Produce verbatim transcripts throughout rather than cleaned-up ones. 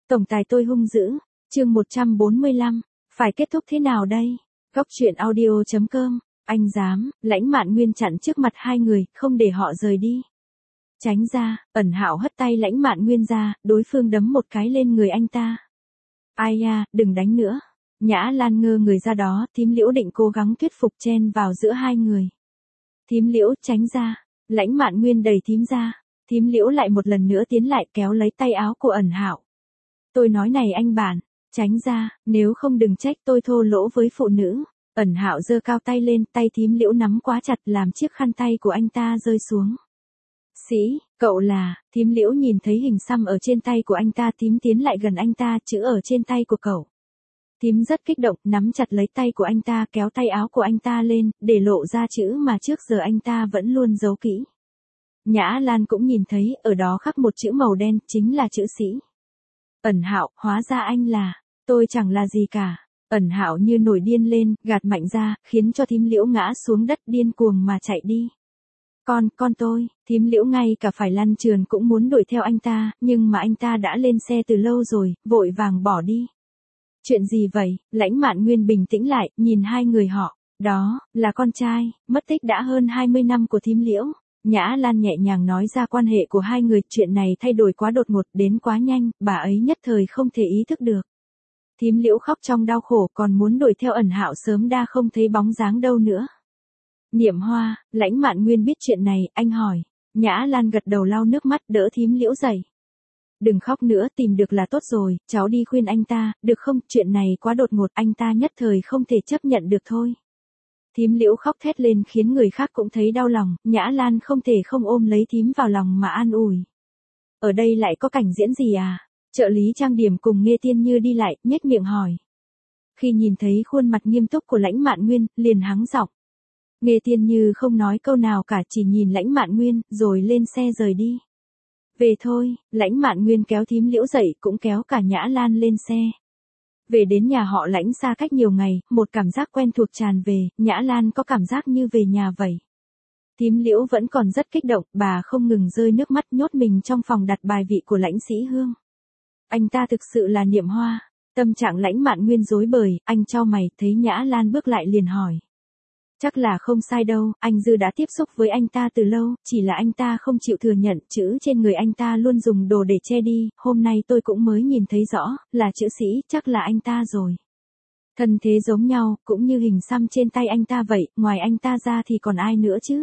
Tổng tài tôi hung dữ, chương một trăm bốn mươi lăm, phải kết thúc thế nào đây? Góc truyện audio chấm com, anh dám, Lãnh Mạn Nguyên chặn trước mặt hai người, không để họ rời đi. Tránh ra, Ẩn Hạo hất tay Lãnh Mạn Nguyên ra, đối phương đấm một cái lên người anh ta. Ai da, đừng đánh nữa. Nhã Lan ngơ người ra đó, Thím Liễu định cố gắng thuyết phục chen vào giữa hai người. Thím Liễu tránh ra, Lãnh Mạn Nguyên đẩy thím ra, Thím Liễu lại một lần nữa tiến lại kéo lấy tay áo của Ẩn Hạo. Tôi nói này anh bạn, tránh ra, nếu không đừng trách tôi thô lỗ với phụ nữ. Ẩn Hạo giơ cao tay lên, tay Thím Liễu nắm quá chặt làm chiếc khăn tay của anh ta rơi xuống. Sĩ, cậu là, Thím Liễu nhìn thấy hình xăm ở trên tay của anh ta, thím tiến lại gần anh ta, chữ ở trên tay của cậu. Thím rất kích động, nắm chặt lấy tay của anh ta, kéo tay áo của anh ta lên, để lộ ra chữ mà trước giờ anh ta vẫn luôn giấu kỹ. Nhã Lan cũng nhìn thấy, ở đó khắc một chữ màu đen, chính là chữ Sĩ. Ẩn Hạo, hóa ra anh là, tôi chẳng là gì cả. Ẩn Hạo như nổi điên lên, gạt mạnh ra, khiến cho Thím Liễu ngã xuống đất điên cuồng mà chạy đi. Con, con tôi, Thím Liễu ngay cả phải lăn trườn cũng muốn đuổi theo anh ta, nhưng mà anh ta đã lên xe từ lâu rồi, vội vàng bỏ đi. Chuyện gì vậy? Lãnh Mạn Nguyên bình tĩnh lại, nhìn hai người họ. Đó, là con trai, mất tích đã hơn hai mươi năm của Thím Liễu. Nhã Lan nhẹ nhàng nói ra quan hệ của hai người, chuyện này thay đổi quá đột ngột, đến quá nhanh, bà ấy nhất thời không thể ý thức được. Thím Liễu khóc trong đau khổ, còn muốn đuổi theo Ẩn Hạo sớm đa không thấy bóng dáng đâu nữa. Niệm Hoa, Lãnh Mạn Nguyên biết chuyện này, anh hỏi. Nhã Lan gật đầu lau nước mắt, đỡ Thím Liễu dậy. Đừng khóc nữa, tìm được là tốt rồi, cháu đi khuyên anh ta, được không, chuyện này quá đột ngột, anh ta nhất thời không thể chấp nhận được thôi. Thím Liễu khóc thét lên khiến người khác cũng thấy đau lòng, Nhã Lan không thể không ôm lấy thím vào lòng mà an ủi. Ở đây lại có cảnh diễn gì à? Trợ lý trang điểm cùng Nghê Tiên Như đi lại, nhếch miệng hỏi. Khi nhìn thấy khuôn mặt nghiêm túc của Lãnh Mạn Nguyên, liền hắng giọng. Nghê Tiên Như không nói câu nào cả, chỉ nhìn Lãnh Mạn Nguyên, rồi lên xe rời đi. Về thôi, Lãnh Mạn Nguyên kéo Thím Liễu dậy, cũng kéo cả Nhã Lan lên xe. Về đến nhà họ Lãnh xa cách nhiều ngày, một cảm giác quen thuộc tràn về, Nhã Lan có cảm giác như về nhà vậy. Thím Liễu vẫn còn rất kích động, bà không ngừng rơi nước mắt, nhốt mình trong phòng đặt bài vị của Lãnh Sĩ Hương. Anh ta thực sự là Niệm Hoa. Tâm trạng Lãnh Mạn Nguyên rối bời, anh chau mày, thấy Nhã Lan bước lại liền hỏi. Chắc là không sai đâu, anh Dư đã tiếp xúc với anh ta từ lâu, chỉ là anh ta không chịu thừa nhận, chữ trên người anh ta luôn dùng đồ để che đi, hôm nay tôi cũng mới nhìn thấy rõ, là chữ Sĩ, chắc là anh ta rồi. Thân thế giống nhau, cũng như hình xăm trên tay anh ta vậy, ngoài anh ta ra thì còn ai nữa chứ?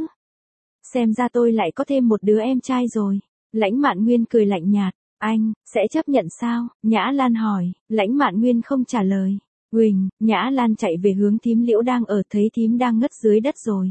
Xem ra tôi lại có thêm một đứa em trai rồi. Lãnh Mạn Nguyên cười lạnh nhạt, anh, sẽ chấp nhận sao? Nhã Lan hỏi, Lãnh Mạn Nguyên không trả lời. Huỳnh, Nhã Lan chạy về hướng Thím Liễu đang ở, thấy thím đang ngất dưới đất rồi.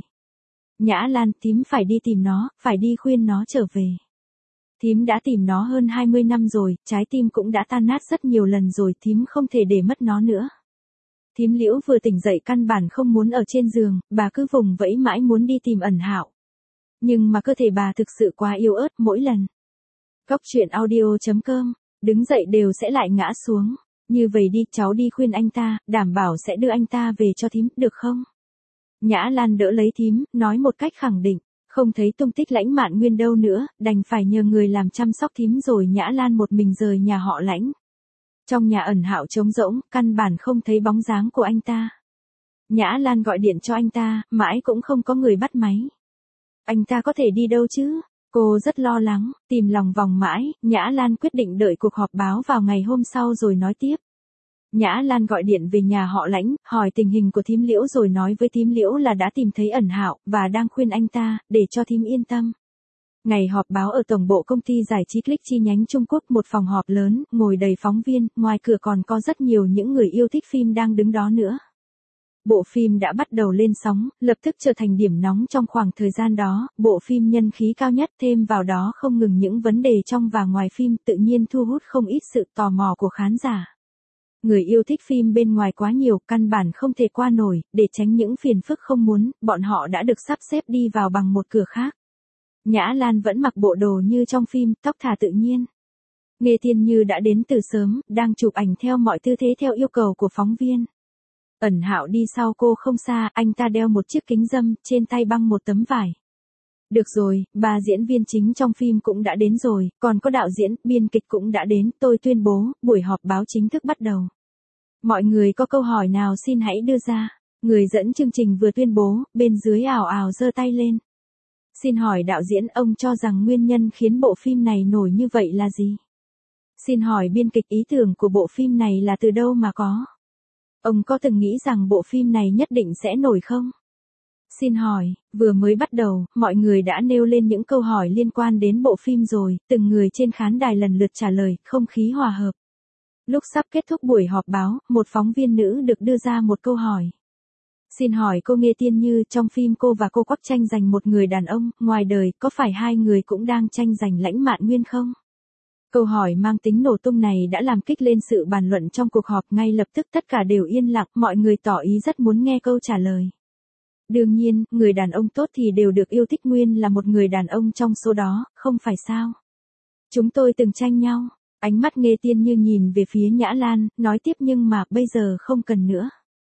Nhã Lan, thím phải đi tìm nó, phải đi khuyên nó trở về. Thím đã tìm nó hơn hai mươi năm rồi, trái tim cũng đã tan nát rất nhiều lần rồi, thím không thể để mất nó nữa. Thím Liễu vừa tỉnh dậy căn bản không muốn ở trên giường, bà cứ vùng vẫy mãi muốn đi tìm Ẩn Hạo. Nhưng mà cơ thể bà thực sự quá yếu ớt mỗi lần. Góc truyện audio chấm com, đứng dậy đều sẽ lại ngã xuống. Như vậy đi, cháu đi khuyên anh ta, đảm bảo sẽ đưa anh ta về cho thím, được không? Nhã Lan đỡ lấy thím, nói một cách khẳng định, không thấy tung tích Lãnh Mạn Nguyên đâu nữa, đành phải nhờ người làm chăm sóc thím rồi Nhã Lan một mình rời nhà họ Lãnh. Trong nhà Ẩn Hạo trống rỗng, căn bản không thấy bóng dáng của anh ta. Nhã Lan gọi điện cho anh ta, mãi cũng không có người bắt máy. Anh ta có thể đi đâu chứ? Cô rất lo lắng, tìm lòng vòng mãi, Nhã Lan quyết định đợi cuộc họp báo vào ngày hôm sau rồi nói tiếp. Nhã Lan gọi điện về nhà họ Lãnh, hỏi tình hình của Thím Liễu rồi nói với Thím Liễu là đã tìm thấy Ẩn Hạo, và đang khuyên anh ta, để cho thím yên tâm. Ngày họp báo ở tổng bộ công ty giải trí Click chi nhánh Trung Quốc, một phòng họp lớn, ngồi đầy phóng viên, ngoài cửa còn có rất nhiều những người yêu thích phim đang đứng đó nữa. Bộ phim đã bắt đầu lên sóng, lập tức trở thành điểm nóng trong khoảng thời gian đó, bộ phim nhân khí cao nhất, thêm vào đó không ngừng những vấn đề trong và ngoài phim, tự nhiên thu hút không ít sự tò mò của khán giả. Người yêu thích phim bên ngoài quá nhiều, căn bản không thể qua nổi, để tránh những phiền phức không muốn, bọn họ đã được sắp xếp đi vào bằng một cửa khác. Nhã Lan vẫn mặc bộ đồ như trong phim, tóc thả tự nhiên. Nghê Tiên Như đã đến từ sớm, đang chụp ảnh theo mọi tư thế theo yêu cầu của phóng viên. Ẩn Hạo đi sau cô không xa, anh ta đeo một chiếc kính râm, trên tay băng một tấm vải. Được rồi, ba diễn viên chính trong phim cũng đã đến rồi, còn có đạo diễn, biên kịch cũng đã đến, tôi tuyên bố, buổi họp báo chính thức bắt đầu. Mọi người có câu hỏi nào xin hãy đưa ra. Người dẫn chương trình vừa tuyên bố, bên dưới ào ào giơ tay lên. Xin hỏi đạo diễn, ông cho rằng nguyên nhân khiến bộ phim này nổi như vậy là gì? Xin hỏi biên kịch, ý tưởng của bộ phim này là từ đâu mà có? Ông có từng nghĩ rằng bộ phim này nhất định sẽ nổi không? Xin hỏi, vừa mới bắt đầu, mọi người đã nêu lên những câu hỏi liên quan đến bộ phim rồi, từng người trên khán đài lần lượt trả lời, không khí hòa hợp. Lúc sắp kết thúc buổi họp báo, một phóng viên nữ được đưa ra một câu hỏi. Xin hỏi cô Nghê Tiên Như, trong phim cô và cô Quắc tranh giành một người đàn ông, ngoài đời, có phải hai người cũng đang tranh giành Lãnh Mạn Nguyên không? Câu hỏi mang tính nổ tung này đã làm kích lên sự bàn luận trong cuộc họp, ngay lập tức tất cả đều yên lặng, mọi người tỏ ý rất muốn nghe câu trả lời. Đương nhiên, người đàn ông tốt thì đều được yêu thích, Nguyên là một người đàn ông trong số đó, không phải sao? Chúng tôi từng tranh nhau. Ánh mắt Nghê Tiên Như nhìn về phía Nhã Lan, nói tiếp, nhưng mà bây giờ không cần nữa.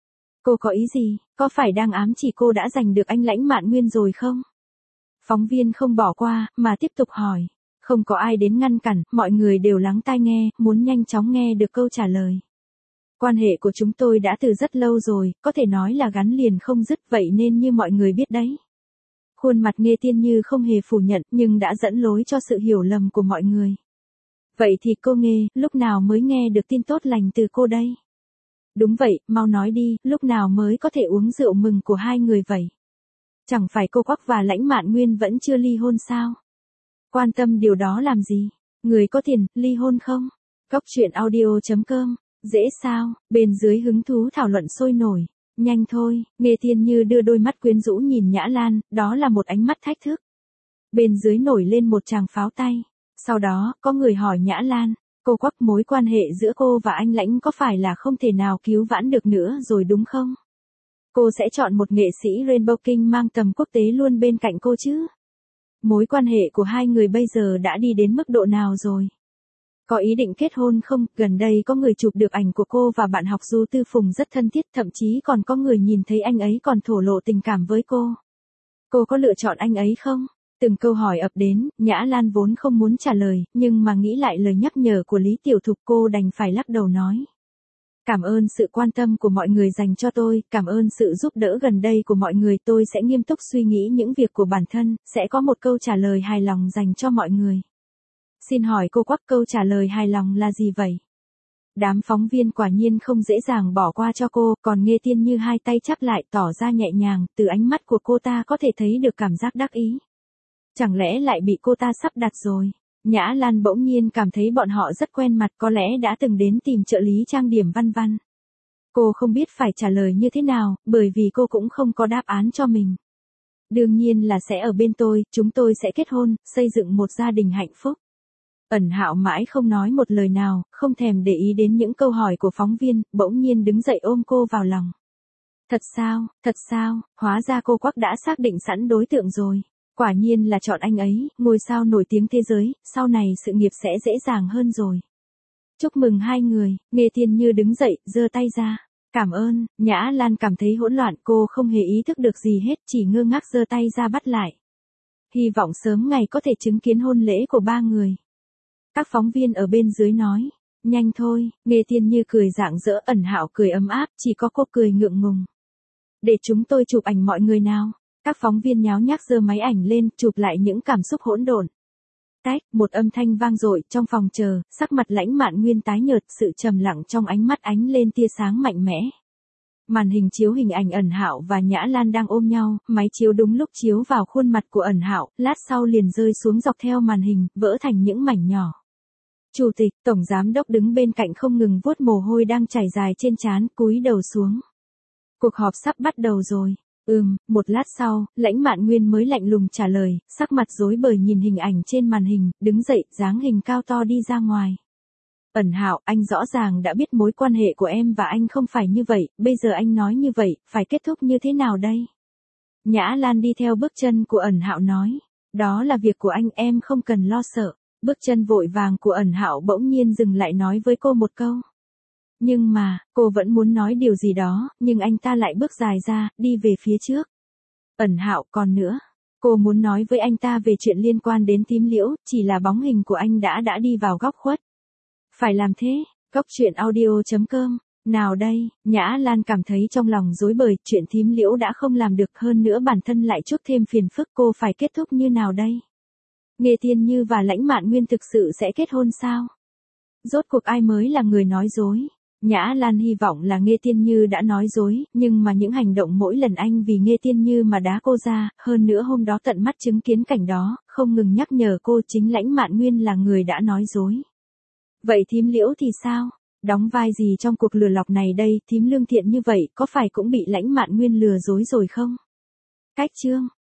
Cô có ý gì, có phải đang ám chỉ cô đã giành được anh Lãnh Mạn Nguyên rồi không? Phóng viên không bỏ qua, mà tiếp tục hỏi. Không có ai đến ngăn cản, mọi người đều lắng tai nghe, muốn nhanh chóng nghe được câu trả lời. Quan hệ của chúng tôi đã từ rất lâu rồi, có thể nói là gắn liền không dứt, vậy nên như mọi người biết đấy. Khuôn mặt Nghê Tiên Như không hề phủ nhận, nhưng đã dẫn lối cho sự hiểu lầm của mọi người. Vậy thì cô Nghê, lúc nào mới nghe được tin tốt lành từ cô đây? Đúng vậy, mau nói đi, lúc nào mới có thể uống rượu mừng của hai người vậy? Chẳng phải cô Quắc và Lãnh Mạn Nguyên vẫn chưa ly hôn sao? Quan tâm điều đó làm gì? Người có tiền, ly hôn không? Cóc truyện audio chấm com, dễ sao? Bên dưới hứng thú thảo luận sôi nổi. Nhanh thôi, Nghê Tiên Như đưa đôi mắt quyến rũ nhìn Nhã Lan, đó là một ánh mắt thách thức. Bên dưới nổi lên một tràng pháo tay. Sau đó, có người hỏi Nhã Lan, cô Quắc, mối quan hệ giữa cô và anh Lãnh có phải là không thể nào cứu vãn được nữa rồi đúng không? Cô sẽ chọn một nghệ sĩ Rainbow King mang tầm quốc tế luôn bên cạnh cô chứ? Mối quan hệ của hai người bây giờ đã đi đến mức độ nào rồi? Có ý định kết hôn không? Gần đây có người chụp được ảnh của cô và bạn học Du Tư Phùng rất thân thiết, thậm chí còn có người nhìn thấy anh ấy còn thổ lộ tình cảm với cô. Cô có lựa chọn anh ấy không? Từng câu hỏi ập đến, Nhã Lan vốn không muốn trả lời, nhưng mà nghĩ lại lời nhắc nhở của Lý Tiểu Thục, cô đành phải lắc đầu nói. Cảm ơn sự quan tâm của mọi người dành cho tôi, cảm ơn sự giúp đỡ gần đây của mọi người, tôi sẽ nghiêm túc suy nghĩ những việc của bản thân, sẽ có một câu trả lời hài lòng dành cho mọi người. Xin hỏi cô Quắc, câu trả lời hài lòng là gì vậy? Đám phóng viên quả nhiên không dễ dàng bỏ qua cho cô, còn Nghê Tiên Như hai tay chắp lại tỏ ra nhẹ nhàng, từ ánh mắt của cô ta có thể thấy được cảm giác đắc ý. Chẳng lẽ lại bị cô ta sắp đặt rồi? Nhã Lan bỗng nhiên cảm thấy bọn họ rất quen mặt, có lẽ đã từng đến tìm trợ lý trang điểm Văn Văn. Cô không biết phải trả lời như thế nào, bởi vì cô cũng không có đáp án cho mình. Đương nhiên là sẽ ở bên tôi, chúng tôi sẽ kết hôn, xây dựng một gia đình hạnh phúc. Ẩn Hạo mãi không nói một lời nào, không thèm để ý đến những câu hỏi của phóng viên, bỗng nhiên đứng dậy ôm cô vào lòng. Thật sao, thật sao, hóa ra cô Quắc đã xác định sẵn đối tượng rồi. Quả nhiên là chọn anh ấy, ngôi sao nổi tiếng thế giới, sau này sự nghiệp sẽ dễ dàng hơn rồi. Chúc mừng hai người, Nghê Tiên Như đứng dậy, giơ tay ra. Cảm ơn, Nhã Lan cảm thấy hỗn loạn, cô không hề ý thức được gì hết, chỉ ngơ ngác giơ tay ra bắt lại. Hy vọng sớm ngày có thể chứng kiến hôn lễ của ba người. Các phóng viên ở bên dưới nói, nhanh thôi, Nghê Tiên Như cười rạng rỡ, Ẩn Hạo cười ấm áp, chỉ có cô cười ngượng ngùng. Để chúng tôi chụp ảnh mọi người nào. Các phóng viên nháo nhác giơ máy ảnh lên, chụp lại những cảm xúc hỗn độn. Tách, một âm thanh vang dội trong phòng chờ, sắc mặt Lãnh Mạn Nguyên tái nhợt, sự trầm lặng trong ánh mắt ánh lên tia sáng mạnh mẽ. Màn hình chiếu hình ảnh Ẩn Hạo và Nhã Lan đang ôm nhau, máy chiếu đúng lúc chiếu vào khuôn mặt của Ẩn Hạo, lát sau liền rơi xuống dọc theo màn hình, vỡ thành những mảnh nhỏ. Chủ tịch, tổng giám đốc đứng bên cạnh không ngừng vuốt mồ hôi đang chảy dài trên trán, cúi đầu xuống. Cuộc họp sắp bắt đầu rồi. Ừm, một lát sau, Lãnh Mạn Nguyên mới lạnh lùng trả lời, sắc mặt rối bời nhìn hình ảnh trên màn hình, đứng dậy, dáng hình cao to đi ra ngoài. Ẩn Hạo, anh rõ ràng đã biết mối quan hệ của em và anh không phải như vậy, bây giờ anh nói như vậy, phải kết thúc như thế nào đây? Nhã Lan đi theo bước chân của Ẩn Hạo nói, đó là việc của anh, em không cần lo sợ. Bước chân vội vàng của Ẩn Hạo bỗng nhiên dừng lại nói với cô một câu. Nhưng mà, cô vẫn muốn nói điều gì đó, nhưng anh ta lại bước dài ra, đi về phía trước. Ẩn Hạo, còn nữa. Cô muốn nói với anh ta về chuyện liên quan đến Thím Liễu, chỉ là bóng hình của anh đã đã đi vào góc khuất. Phải làm thế, Góc truyện audio chấm com. Nào đây, Nhã Lan cảm thấy trong lòng rối bời, chuyện Thím Liễu đã không làm được, hơn nữa bản thân lại chuốc thêm phiền phức, cô phải kết thúc như nào đây? Nghê Thiên Như và Lãnh Mạn Nguyên thực sự sẽ kết hôn sao? Rốt cuộc ai mới là người nói dối? Nhã Lan hy vọng là Nghê Thiên Như đã nói dối, nhưng mà những hành động mỗi lần anh vì Nghê Thiên Như mà đá cô ra, hơn nữa hôm đó tận mắt chứng kiến cảnh đó, không ngừng nhắc nhở cô chính Lãnh Mạn Nguyên là người đã nói dối. Vậy Thím Liễu thì sao? Đóng vai gì trong cuộc lừa lọc này đây? Thím lương thiện như vậy có phải cũng bị Lãnh Mạn Nguyên lừa dối rồi không? Cách chương